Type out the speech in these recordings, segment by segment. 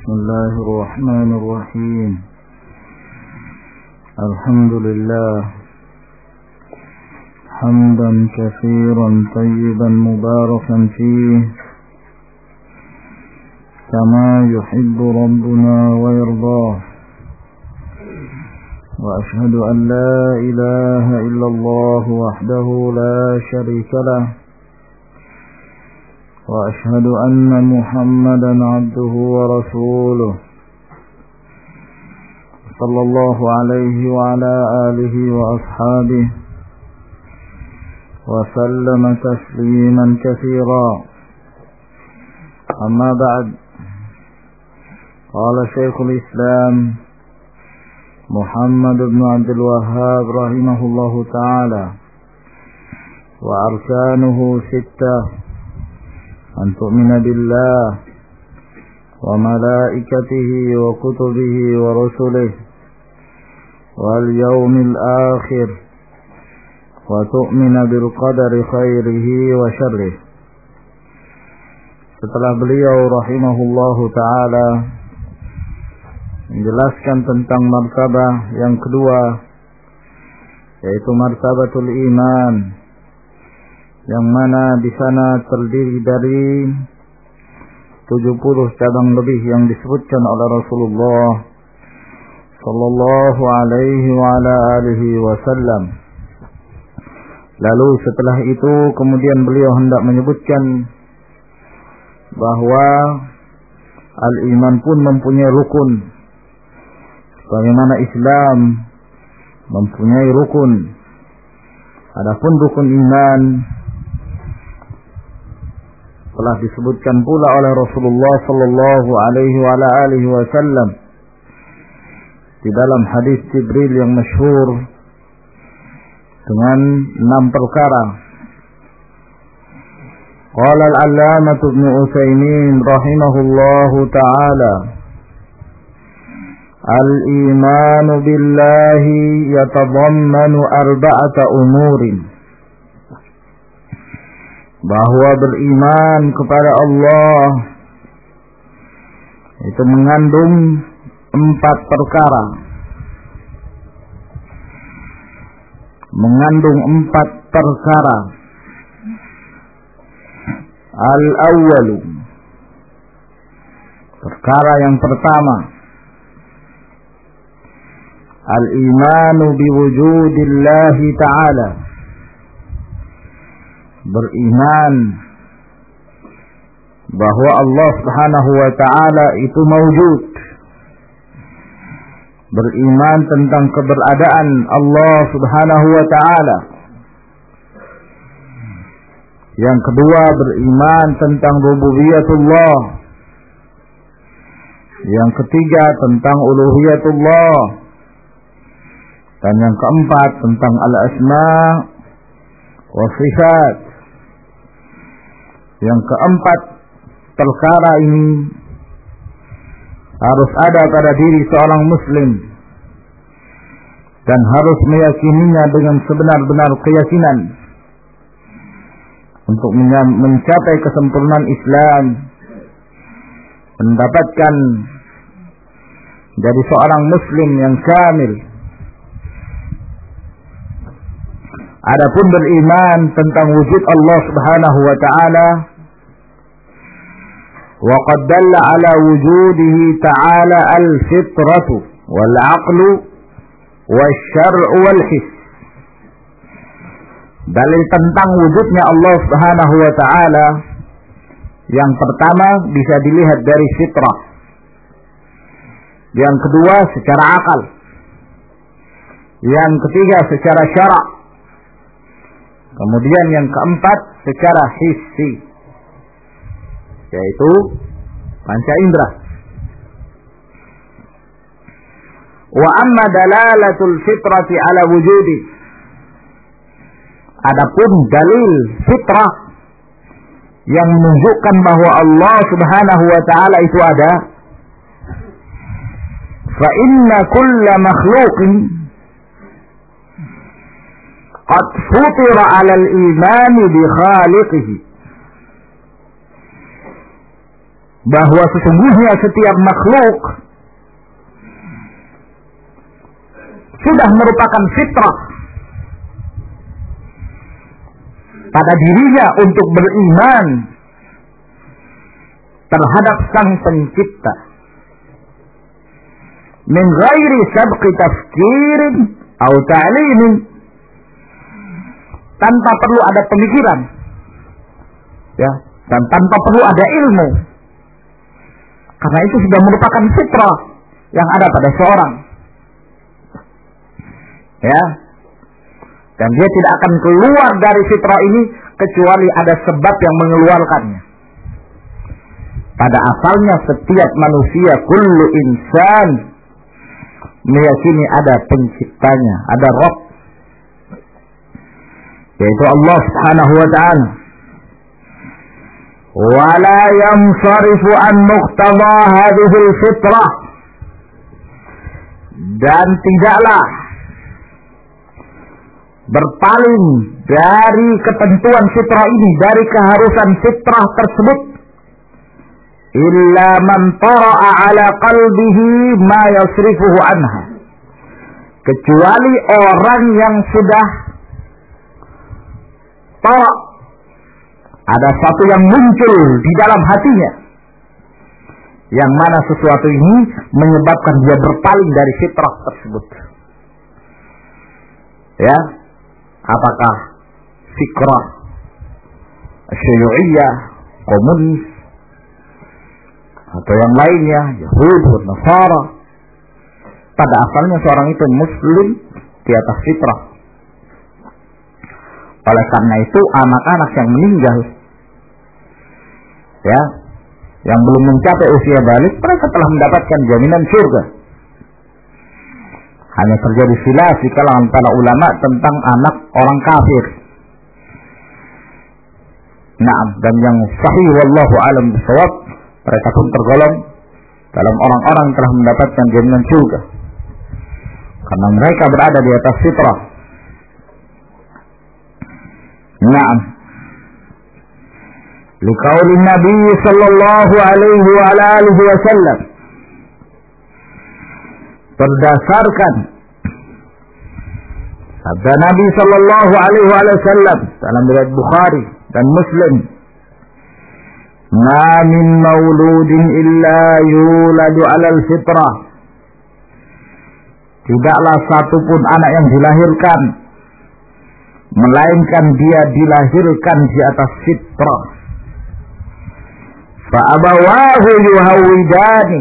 بسم الله الرحمن الرحيم. الحمد لله حمدا كثيرا طيبا مباركا فيه كما يحب ربنا ويرضاه، وأشهد أن لا إله إلا الله وحده لا شريك له، وأشهد أن محمدا عبده ورسوله صلى الله عليه وعلى آله وأصحابه وسلم تسليما كثيرا. أما بعد، قال شيخ الإسلام محمد بن عبد الوهاب رحمه الله تعالى: وأركانه 6: أن تؤمن بالله وملائكته وكتبه ورسله واليوم الآخر وتؤمن بالقدر خيره وشره. Setelah beliau rahimahullahu ta'ala menjelaskan tentang martabah yang kedua, yaitu martabatul iman, yang mana di sana terdiri dari 70 cabang lebih yang disebutkan oleh Rasulullah sallallahu alaihi wa ala alihi wasallam. Lalu setelah itu kemudian beliau hendak menyebutkan bahwa al-iman pun mempunyai rukun, sebagaimana Islam mempunyai rukun. Adapun rukun iman telah disebutkan pula oleh Rasulullah sallallahu alaihi wa ala alihi wasallam di dalam hadis Jibril yang masyhur dengan 6 perkara. Qala al-'allamah Ibnu Utsaimin rahimahullahu ta'ala: al-imanu billahi yatadammanu arba'ata umurin. Bahwa beriman kepada Allah itu mengandung 4 perkara. Mengandung 4 perkara. Al-awwalu, perkara yang pertama, al-imanu biwujudillahi ta'ala. Beriman bahwa Allah Subhanahu wa ta'ala itu mawjud. Beriman tentang keberadaan Allah Subhanahu wa ta'ala. Yang kedua, beriman tentang rububiyatullah. Yang ketiga, tentang uluhiyatullah. Dan yang keempat, tentang al-asma' wa sifat. Yang keempat perkara ini harus ada pada diri seorang muslim dan harus meyakininya dengan sebenar-benar keyakinan untuk mencapai kesempurnaan Islam, mendapatkan jadi seorang muslim yang kamil. Adapun beriman tentang wujud Allah Subhanahu wa ta'ala, wa qad dalla ala wujudihi ta'ala al-fitratu wal 'aqlu wasyar'u wal his. Dalil tentang wujudnya Allah Subhanahu wa ta'ala yang pertama bisa dilihat dari fitrah. Yang kedua secara akal. Yang ketiga secara syara'. Kemudian yang keempat secara hissi, yaitu panca indera. Wa amma dalalatul fitrati ala wujudi. Adapun dalil fitrah yang menunjukkan bahwa Allah Subhanahu wa ta'ala itu ada, fa inna kulla makhluqin qad futira 'ala al-iman bi khaliqihi. bahwa sesungguhnya setiap makhluk sudah merupakan fitrah pada dirinya untuk beriman terhadap Sang Pencipta min ghairi sabqi tafkirin atau ta'limin, tanpa perlu ada pemikiran, ya, dan tanpa perlu ada ilmu, karena itu sudah merupakan fitrah yang ada pada seorang, ya, dan dia tidak akan keluar dari fitrah ini kecuali ada sebab yang mengeluarkannya. Pada asalnya setiap manusia, kullu insan, meyakini ada penciptanya, ada Rabb, yaitu Allah Subhanahu wa ta'ala. Wa la yansarifu an muqtada hadhihi al-fitrah, dan tidaklah berpaling dari ketentuan fitrah ini, dari keharusan fitrah tersebut, illa man tara'a ala qalbihi ma yasrifuhu anha, kecuali orang yang sudah tara', ada sesuatu yang muncul di dalam hatinya, yang mana sesuatu ini menyebabkan dia berpaling dari fitrah tersebut. Ya, apakah fikrah Syu'iyah, komunis, atau yang lainnya, Yahudi, Nasara. Pada asalnya seorang itu muslim di atas fitrah. Oleh karena itu anak-anak yang meninggal, ya, yang belum mencapai usia balik, mereka telah mendapatkan jaminan surga. Hanya terjadi khilaf di kalangan para ulama tentang anak orang kafir. Naam, dan yang sahih wallahu alam bisawab, mereka pun tergolong dalam orang-orang yang telah mendapatkan jaminan surga, karena mereka berada di atas fitrah. Naam, liqauli Nabi sallallahu alaihi wa alihi wasallam, berdasarkan sabda Nabi sallallahu alaihi wasallam dalam riwayat Bukhari dan Muslim, ma min mauludin illa yuladu 'alal fitrah, tidaklah satupun anak yang dilahirkan melainkan dia dilahirkan di atas fitrah. Fa abawahu yuhawidani,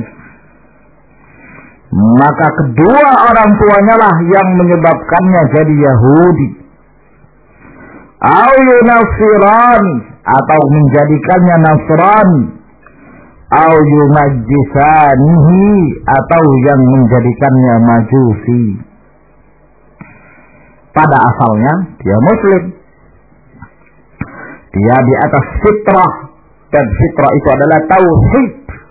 maka kedua orang tuanya lah yang menyebabkannya jadi Yahudi, au yunasirani, atau menjadikannya Nasrani, au yumajjisanihi, atau yang menjadikannya Majusi. Pada asalnya dia muslim, dia di atas fitrah, dan fitrah itu adalah tauhid.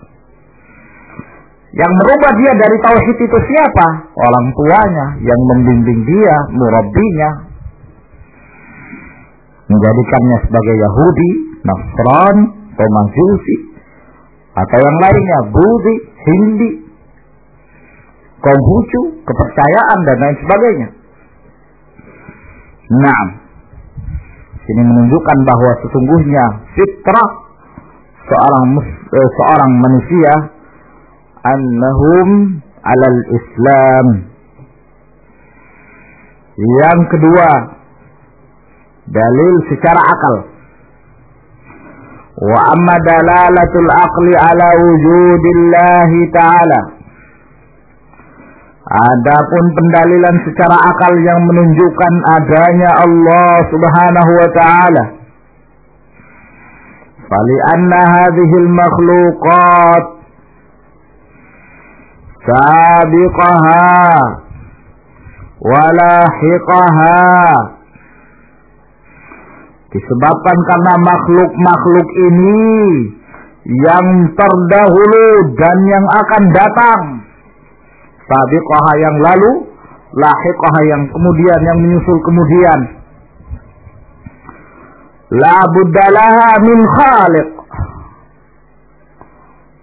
Yang merubah dia dari tauhid itu siapa? Orang tuanya yang membimbing dia, murabbinya, menjadikannya sebagai Yahudi, Nasrani, atau Majusi, atau yang lainnya, Budi, Hindi, Konghucu, kepercayaan dan lain sebagainya. Nah, ini menunjukkan bahwa sesungguhnya fitrah seorang manusia annahum alal Islam. Yang kedua, dalil secara akal. Wa amma dalalatul aqli ala wujudillahi ta'ala, adapun pendalilan secara akal yang menunjukkan adanya Allah Subhanahu wa ta'ala, fali anna hadhil makhluqat sabiqaha wa lahiqaha, disebabkan karena makhluk-makhluk ini yang terdahulu dan yang akan datang, sabiqaha yang lalu, lahiqaha yang kemudian, yang menyusul kemudian, la buddalaha min khaliq,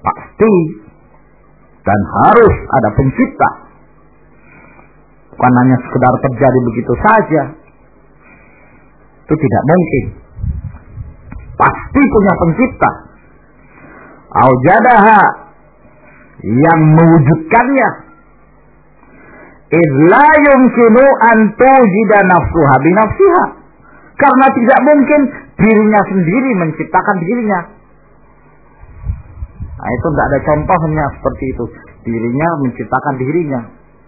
pasti dan harus ada pencipta. Bukan hanya sekedar terjadi begitu saja. Itu tidak mungkin. Pasti punya pencipta. Aujadaha, yang mewujudkannya. Idla yumkinu an tujida nafsuha binafsiha. Karena tidak mungkin dirinya sendiri menciptakan dirinya. Nah, itu tidak ada contohnya seperti itu. Dirinya menciptakan dirinya.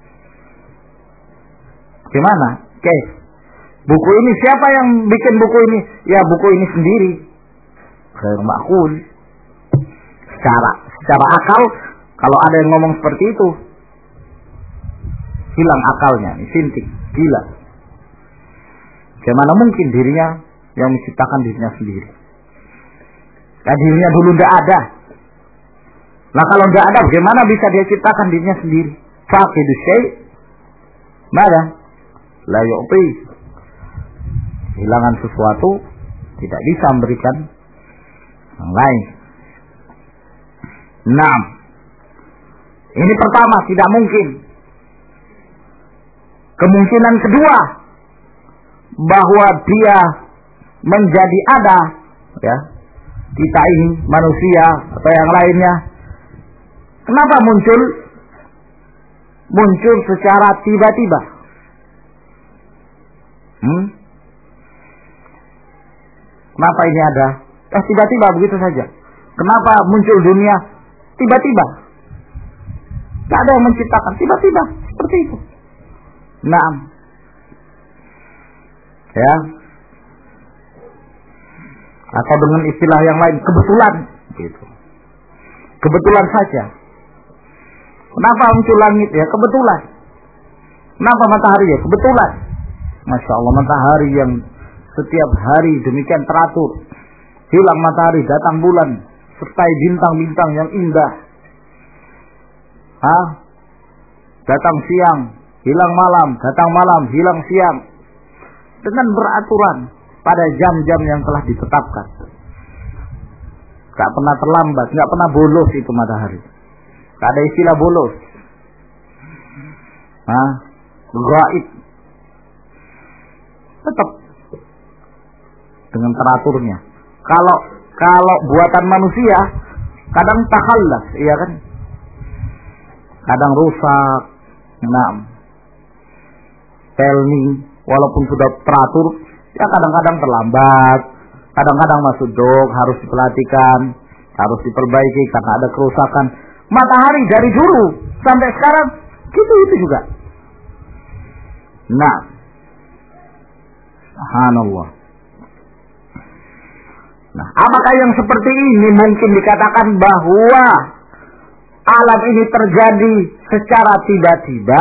Gimana? Oke. Buku ini siapa yang bikin buku ini? Ya buku ini sendiri. Ghair ma'qul. Secara akal, kalau ada yang ngomong seperti itu, hilang akalnya, sintik, gila. Bagaimana mungkin dirinya yang menciptakan dirinya sendiri? Nah, dirinya dulu tidak ada. Nah kalau tidak ada, bagaimana bisa dia ciptakan dirinya sendiri? Faqidu syai' mada? La yu'ti. Kehilangan sesuatu tidak bisa memberikan yang lain. Nah, ini pertama, tidak mungkin. Kemungkinan kedua, bahwa dia menjadi ada, ya, kita ini manusia atau yang lainnya. Kenapa muncul? Muncul secara tiba-tiba. Kenapa ini ada? Tiba-tiba begitu saja. Kenapa muncul dunia? Tiba-tiba. Tidak ada yang menciptakan. Tiba-tiba. Seperti itu. Naam. Ya. Atau dengan istilah yang lain, kebetulan. Gitu. Kebetulan saja. Kenapa muncul langit? Ya kebetulan. Kenapa matahari? Ya kebetulan. Masya Allah, matahari yang setiap hari demikian teratur. Hilang matahari, datang bulan, sertai bintang-bintang yang indah. Datang siang, hilang malam, datang malam, hilang siang. Dengan beraturan pada jam-jam yang telah ditetapkan. Gak pernah terlambat, gak pernah bolos itu matahari. Gak ada istilah bolos. Gaib. Tetap dengan teraturnya. Kalau buatan manusia kadang takhallas, iya kan? Kadang rusak. Pelni walaupun sudah teratur, ya kadang-kadang terlambat, kadang-kadang masuk dok, harus diperhatikan, harus diperbaiki karena ada kerusakan. Matahari dari dulu sampai sekarang itu juga. Nah, subhanallah. Nah, apakah yang seperti ini mungkin dikatakan bahwa alam ini terjadi secara tiba-tiba?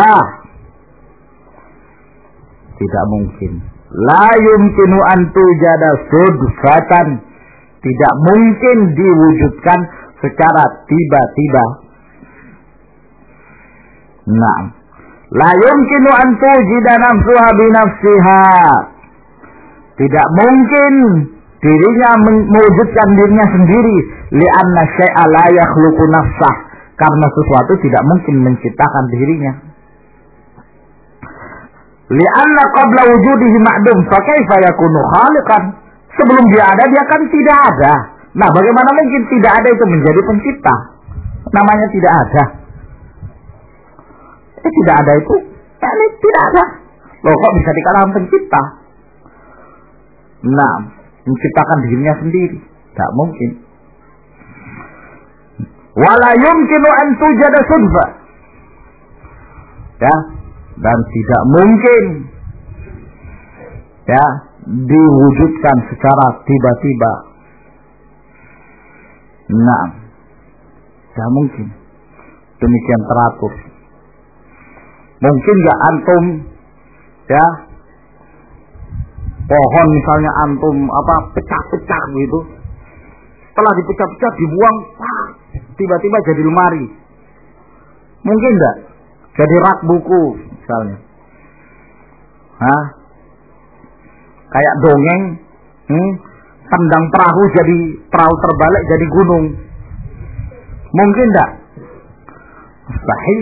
Tidak mungkin. La yumkinu an tujada sudfatan. Tidak mungkin diwujudkan secara tiba-tiba. Nah, la yumkinu an tujida nafsuha binafsiha. Tidak mungkin dirinya mewujudkan dirinya sendiri. Li'anna syai'a la yakhluqu nafsah. Karena sesuatu tidak mungkin menciptakan dirinya. Li'anna qabla wujudihi ma'dum, fa kaifa yakunu khaliqan? Sebelum dia ada, dia kan tidak ada. Nah, bagaimana mungkin tidak ada itu menjadi pencipta? Namanya tidak ada. Tidak ada itu, tidak ada. Loh, kok bisa dikatakan pencipta? Nah, menciptakan dirinya sendiri, tidak mungkin. Wala yumkinu an tujada sudfa. Ya, dan tidak mungkin ya diwujudkan secara tiba-tiba. Nah, tidak mungkin. Demikian teratur. Mungkin nggak antum ya pohon misalnya antum pecah-pecah gitu. Setelah dipecah-pecah dibuang, tiba-tiba jadi lemari. Mungkin nggak? Jadi rak buku misalnya. Kayak dongeng, tendang perahu jadi perahu terbalik jadi gunung. Mungkin enggak? Mustahil.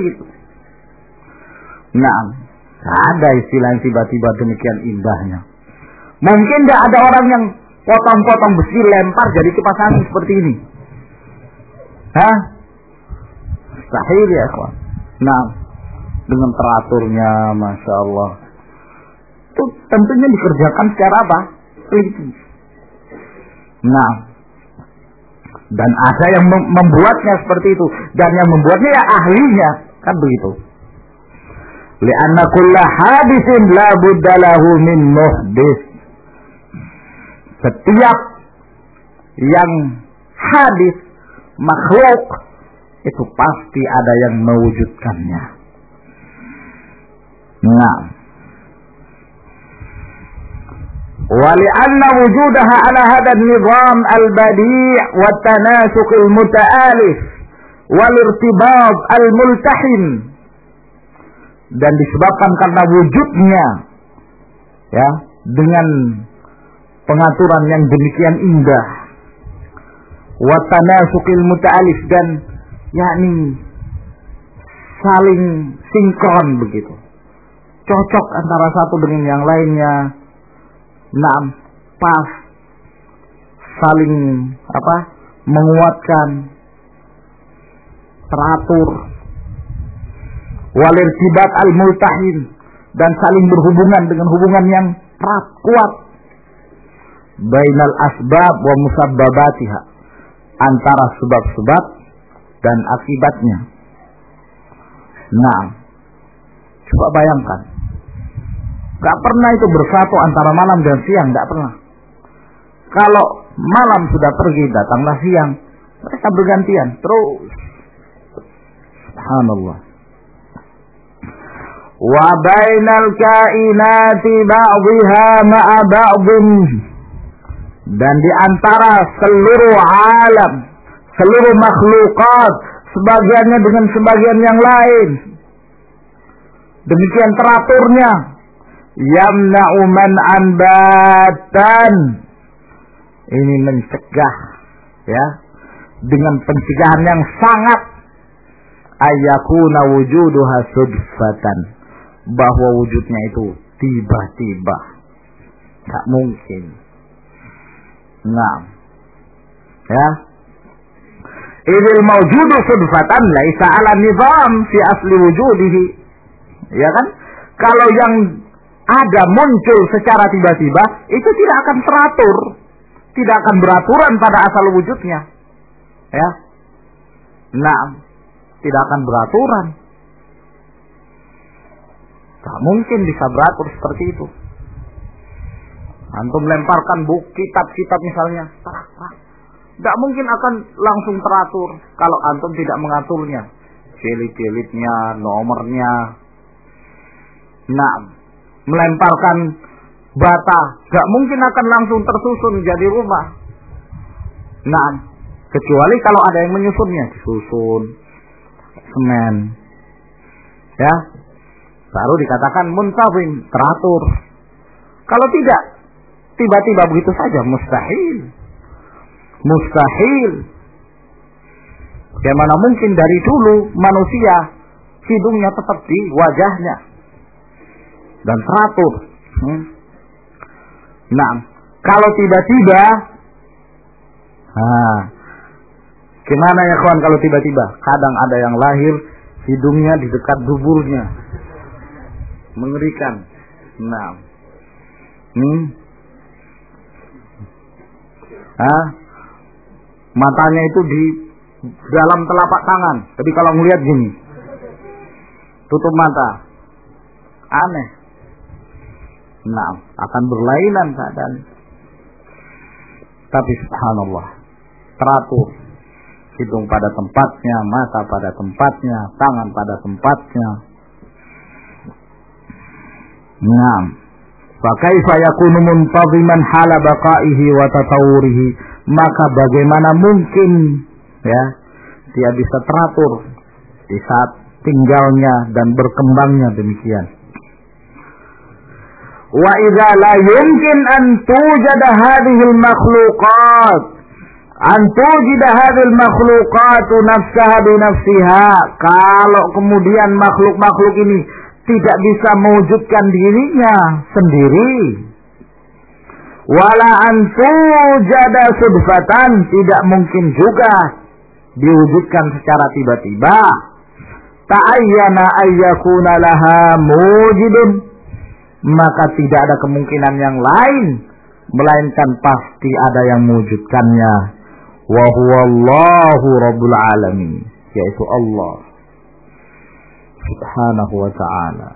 Nah, ada istilah yang tiba-tiba demikian indahnya. Mungkin enggak ada orang yang potong-potong besi lempar jadi kipas angin seperti ini. Hah? Mustahil ya, kawan. Nah, dengan teraturnya, Masya Allah. Itu tentunya dikerjakan secara apa? Teliti. Nah, dan ada yang membuatnya seperti itu, dan yang membuatnya ya ahlinya, kan begitu. Li'anna kulla hadisin la budda lahu min muhdis. Setiap yang hadis makhluk itu pasti ada yang mewujudkannya. Nah, ولأن وجودها على هذا النظام البديع والتناسق المتآلف والارتباط الملتحم, dan disebabkan karena wujudnya ya dengan pengaturan yang demikian indah, watanasuqil muta'alif, dan yakni saling sinkron begitu, cocok antara satu dengan yang lainnya. Nah, pas, saling menguatkan, teratur, walirtibat al-multahim, dan saling berhubungan dengan hubungan yang erat, kuat, bainal asbab wa musabbabatiha, antara sebab-sebab dan akibatnya. Nah, coba bayangkan, gak pernah itu bersatu antara malam dan siang, gak pernah. Kalau malam sudah pergi, datanglah siang, mereka bergantian terus. Subhanallah. Wa bainal kainati ba'dhiha ma'a ba'dhin, dan di antara seluruh alam, seluruh makhlukat, sebagiannya dengan sebagian yang lain, demikian teraturnya. Yamna'u man'an batan, ini mencegah ya, dengan pencegahan yang sangat, ayyakuna wujuduha sudfatan, bahwa wujudnya itu tiba-tiba, tak mungkin. Nah, ya, idil mawjudu sudfatan laisa ala nizam fi asli wujudihi, ya kan? Kalau yang ada muncul secara tiba-tiba, itu tidak akan teratur, tidak akan beraturan pada asal wujudnya, ya. Nah, tidak akan beraturan, tak mungkin bisa beratur seperti itu. Antum lemparkan buku kitab-kitab misalnya, tidak mungkin akan langsung teratur kalau antum tidak mengaturnya, jilid-jilidnya, nomornya. Nah, melemparkan bata, gak mungkin akan langsung tersusun jadi rumah. Nah, kecuali kalau ada yang menyusunnya, disusun semen, ya, baru dikatakan muntazim, teratur. Kalau tidak, tiba-tiba begitu saja, mustahil. Mustahil. Bagaimana mungkin dari dulu manusia hidungnya tetap di wajahnya dan teratur. Nah, kalau tiba-tiba, gimana ya kawan kalau tiba-tiba? Kadang ada yang lahir hidungnya di dekat duburnya, mengerikan. Nah, matanya itu di dalam telapak tangan. Tapi kalau melihat gini, tutup mata, aneh. Nah, akan berlainan keadaan. Tapi subhanallah, teratur. Hidung pada tempatnya, mata pada tempatnya, tangan pada tempatnya. Nah, fa kaifa yakunu muntaziman hala baqaihi wa tatawurihi? Maka bagaimana mungkin ya dia bisa teratur di saat tinggalnya dan berkembangnya demikian. Wa idza la yumkin an tujada hadhihi al-makhluqat Antujida hadhil makhluqatu nafsaha binafsiha. Kalau kemudian makhluk-makhluk ini tidak bisa mewujudkan dirinya sendiri. Wala antujada sudfatan, tidak mungkin juga diwujudkan secara tiba-tiba. Ta'ayyana ayyakuna laha mujidun, maka tidak ada kemungkinan yang lain melainkan pasti ada yang mewujudkannya. Wa huwallahu rabbul alamin, yaitu Allah subhanahu wa ta'ala.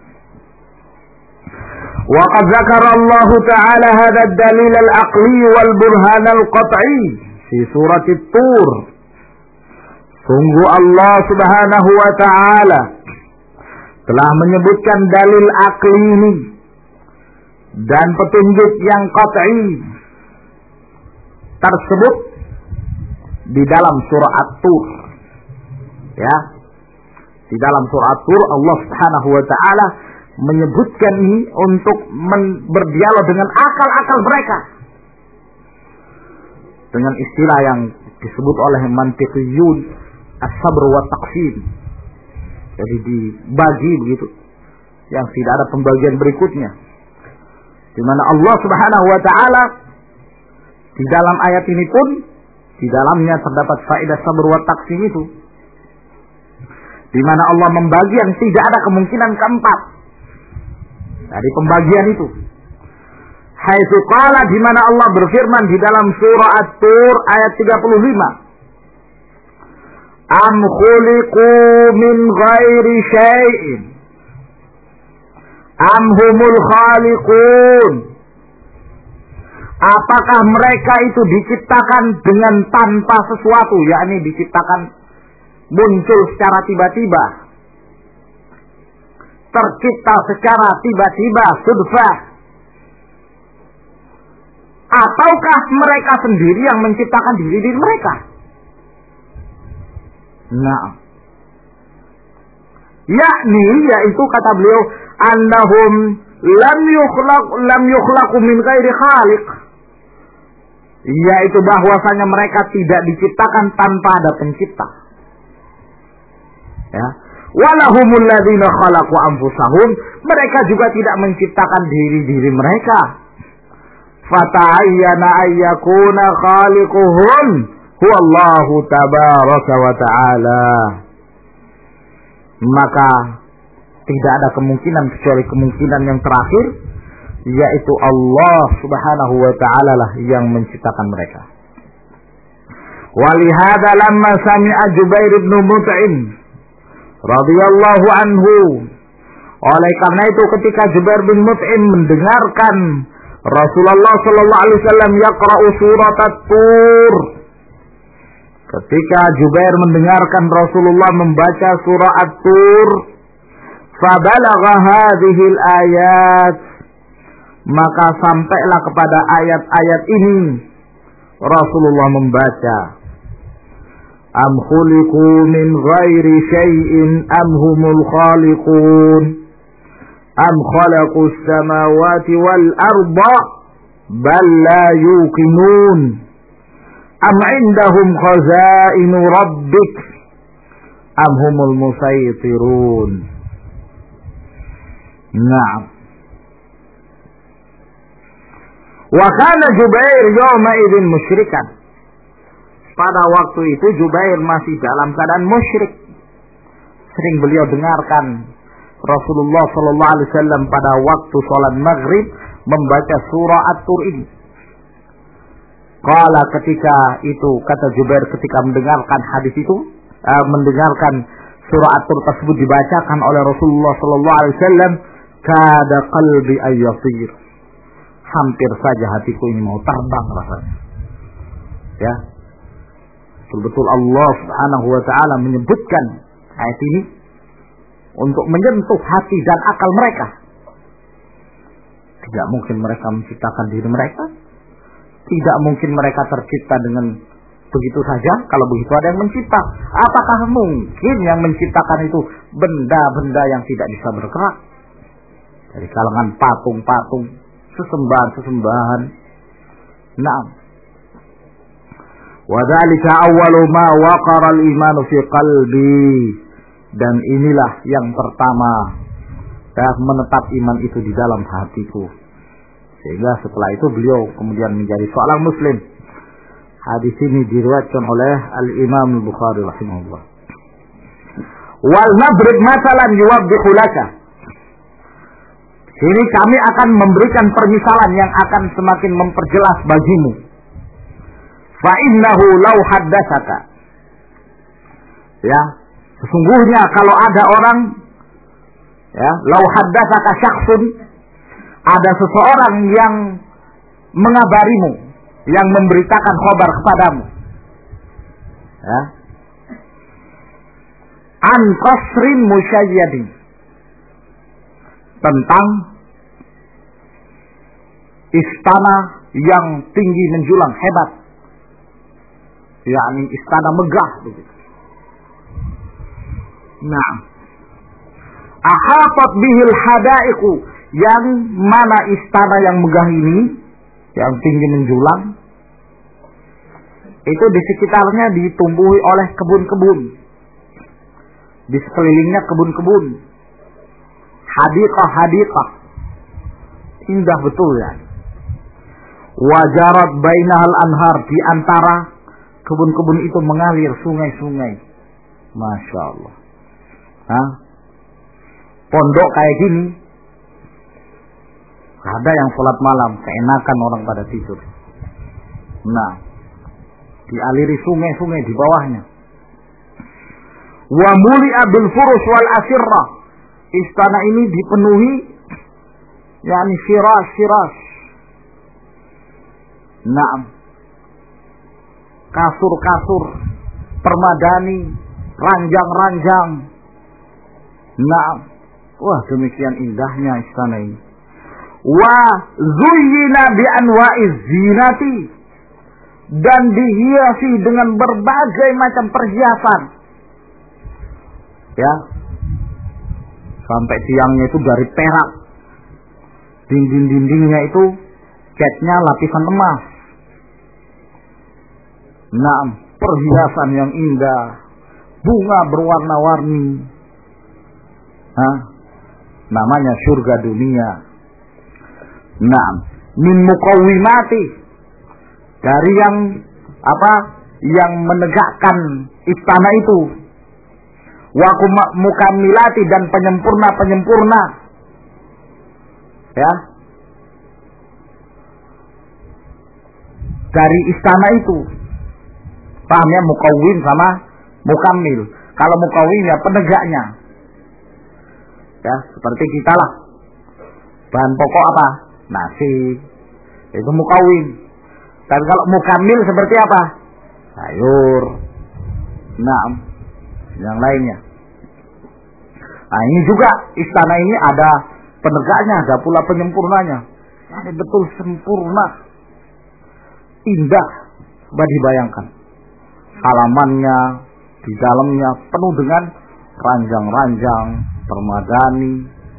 Wa qad dzakara Allah ta'ala hadha ad-dalil al-aqli wal burhan al-qat'i fi surah At-Tur. Sungguh Allah subhanahu wa ta'ala telah menyebutkan dalil akli ini dan petunjuk yang qat'i tersebut di dalam surah At-Tur. Ya. Di dalam surah At-Tur Allah Subhanahu wa taala menyebutkan ini untuk berdialog dengan akal-akal mereka. Dengan istilah yang disebut oleh mantiqiyun as-sabr wa taqsim. Jadi dibagi begitu. Yang tidak ada pembagian berikutnya. Di mana Allah Subhanahu wa taala di dalam ayat ini pun di dalamnya terdapat faedah sabr wa taqsim itu. Di mana Allah membagi yang tidak ada kemungkinan keempat dari pembagian itu. Haitsu qala, di mana Allah berfirman di dalam surah At-Tur ayat 35. Am khuliqu min ghairi syai'in am humul khaliqun. Apakah mereka itu diciptakan dengan tanpa sesuatu, yakni diciptakan muncul secara tiba-tiba, tercipta secara tiba-tiba, sudfah, ataukah mereka sendiri yang menciptakan diri mereka? Nah, yakni yaitu kata beliau annahum lam yukhlaqu min ghairi khaliq, yaitu bahwasanya mereka tidak diciptakan tanpa ada pencipta. Ya, walahumul ladzina khalaqu anfusahum, mereka juga tidak menciptakan diri mereka. Fata'ayyana ayyakuna khaliquhum huwallahu tabaraka wa ta'ala. Maka tidak ada kemungkinan kecuali kemungkinan yang terakhir, yaitu Allah subhanahu wa ta'ala lah yang menciptakan mereka. Walihada lamma sami'a Jubair ibn Mut'im radhiyallahu anhu, oleh karena itu ketika Jubair bin Mut'im mendengarkan Rasulullah sallallahu alaihi wasallam yaqra'u surat At-Tur, ketika Jubair mendengarkan Rasulullah membaca surah At-Tur, fabalagha hadhihi al-ayat, maka sampailah kepada ayat-ayat ini Rasulullah membaca, am khuliqu min ghairi syai'in am humul khaliqun am khalaqus samawati wal arda bal la yuqinun am indahum khazainu rabbik am humul musaytirun. Naam. Wa kana Jubair yawma idzin musyrikan. Pada waktu itu Jubair masih dalam keadaan musyrik. Sering beliau dengarkan Rasulullah sallallahu alaihi wasallam pada waktu salat maghrib membaca surah At-Tur ini. Qala, ketika itu kata Jubair ketika mendengarkan hadis itu, mendengarkan surah At-Tur tersebut dibacakan oleh Rasulullah sallallahu alaihi wasallam, kada qalbi ayyasir, hampir saja hatiku ini mau terbang rasanya. Ya, betul-betul Allah subhanahu wa ta'ala menyebutkan ayat ini untuk menyentuh hati dan akal mereka. Tidak mungkin mereka menciptakan diri mereka, tidak mungkin mereka tercipta dengan begitu saja. Kalau begitu ada yang mencipta. Apakah mungkin yang menciptakan itu benda-benda yang tidak bisa bergerak, dari kalangan patung-patung, sesembahan-sesembahan? Nah, Wa dzalika awwalu ma waqara al-iman fi qalbi. Dan inilah yang pertama menetap iman itu di dalam hatiku. Sehingga setelah itu beliau kemudian menjadi seorang muslim. Hadis ini diriwayatkan oleh Al-Imam Al-Bukhari rahimahullah. Wal nadrib masalan yuwaddihu laka. Sini kami akan memberikan permisalan yang akan semakin memperjelas bagimu. Fa innahu law haddatsaka. Ya, sesungguhnya kalau ada orang, ya, law haddatsaka syakhsun, ada seseorang yang mengabarimu, yang memberitakan khabar kepadamu, ya, an qasrin musyayyadin, tentang istana yang tinggi menjulang hebat, yakni istana megah begitu. Nah, ahatat bihil hadaiqu, yang mana istana yang megah ini, yang tinggi menjulang, itu di sekitarnya ditumbuhi oleh kebun-kebun, di sekelilingnya kebun-kebun, hadiqah-hadiqah, indah betul ya. Wajarat bainahal anhar, di antara kebun-kebun itu mengalir sungai-sungai. Masya Allah. Hah? Pondok kayak gini, ada yang sholat malam, keenakan orang pada tidur. Nah, dialiri sungai-sungai di bawahnya. Wa muli'a bil furus wal asirrah, istana ini dipenuhi, yakni siras-siras. Naam, kasur-kasur, permadani, ranjang-ranjang. Naam, wah demikian indahnya istana ini. Wa zuyyina bi anwa'iz zinati, dan dihiasi dengan berbagai macam perhiasan. Ya, sampai tiangnya itu dari perak, dinding-dindingnya itu catnya lapisan emas. Nah, perhiasan yang indah, bunga berwarna-warni. Namanya surga dunia. Nah, min muqawwimati, dari yang apa? Yang menegakkan istana itu. Wa mukammilati, dan penyempurna-penyempurna. Ya. Dari istana itu. Paham ya, mukawwim sama mukammil. Kalau mukawwim ya penegaknya. Ya, seperti kita lah. Bahan pokok apa? Nasi. Itu mukawwim. Dan kalau mukammil seperti apa? Sayur. Nah, yang lainnya. Nah, ini juga istana ini ada penegaknya, ada pula penyempurnanya. Ini betul sempurna, indah, coba dibayangkan. Halamannya, di dalamnya penuh dengan ranjang-ranjang, permadani,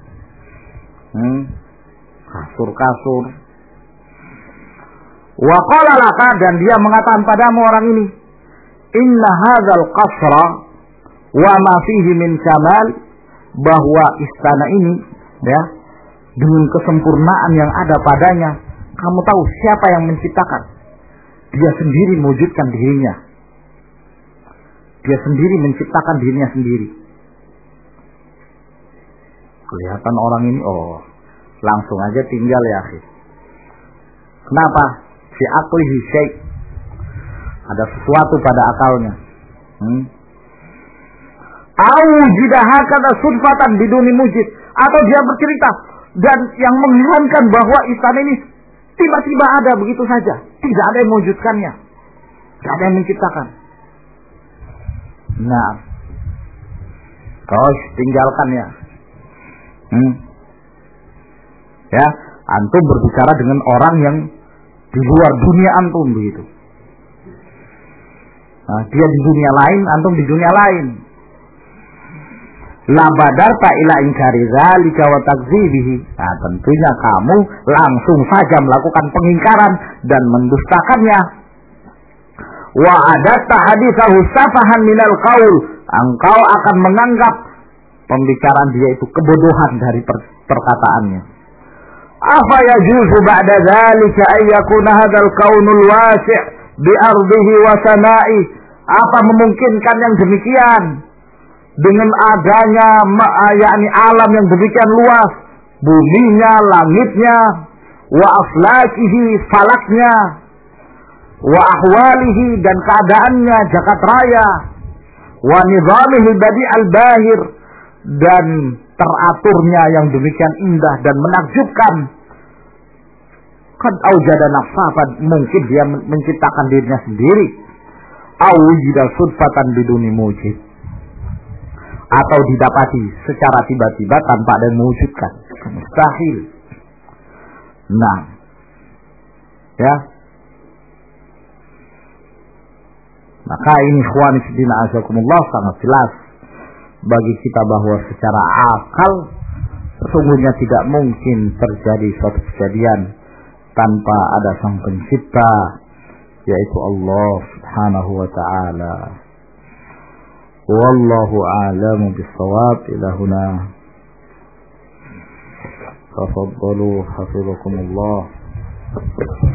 kasur-kasur. Wa qala laka, dan dia mengatakan padamu orang ini, inna hadzal qasra wa ma fihi min kamal, bahwa istana ini, ya, dengan kesempurnaan yang ada padanya, kamu tahu siapa yang menciptakan? Dia sendiri mewujudkan dirinya. Dia sendiri menciptakan dirinya sendiri. Kelihatan orang ini, oh, langsung aja tinggal ya, akhi. Kenapa? Fi aqlihi syai', ada sesuatu pada akalnya. Aujidahakata sudfatan biduni mujid, atau dia bercerita dan yang mengherankan bahwa istana ini tiba-tiba ada begitu saja, tidak ada yang mewujudkannya, tidak ada yang menciptakan. Nah, terus tinggalkan ya. Ya, antum berbicara dengan orang yang di luar dunia antum begitu. Nah, dia di dunia lain, antum di dunia lain. La badarta ila inkari dzalika wa takdzibihi. Nah, tentunya kamu langsung saja melakukan pengingkaran dan mendustakannya. wa adatta hadithahu safahan minal qaul, engkau akan menganggap pembicaraan dia itu kebodohan dari perkataannya. Afa yajuzu ba'da dzalika ay yakuna hadzal kaunul wasi' bi ardihi wa sama'i, apa memungkinkan yang demikian dengan adanya yakni alam yang demikian luas, buminya, langitnya, wa aflakihi, falaknya, wa ahwalihi, dan keadaannya, jagat raya, wa nizamihi badi al-bahir, dan teraturnya yang demikian indah dan menakjubkan. Qad aujada nafsafan, mungkin dia menciptakan dirinya sendiri. Au wujida sudfatan biduni mujid, atau didapati secara tiba-tiba tanpa ada yang mewujudkan. Mustahil. Nah, ya. Maka ini ikhwan fillah azakumullah sangat jelas bagi kita bahwa secara akal sesungguhnya tidak mungkin terjadi suatu kejadian tanpa ada sang pencipta, yaitu Allah subhanahu wa ta'ala. Wallahu a'lamu bis-shawab. Ila huna tafaddalu hafizakumullah.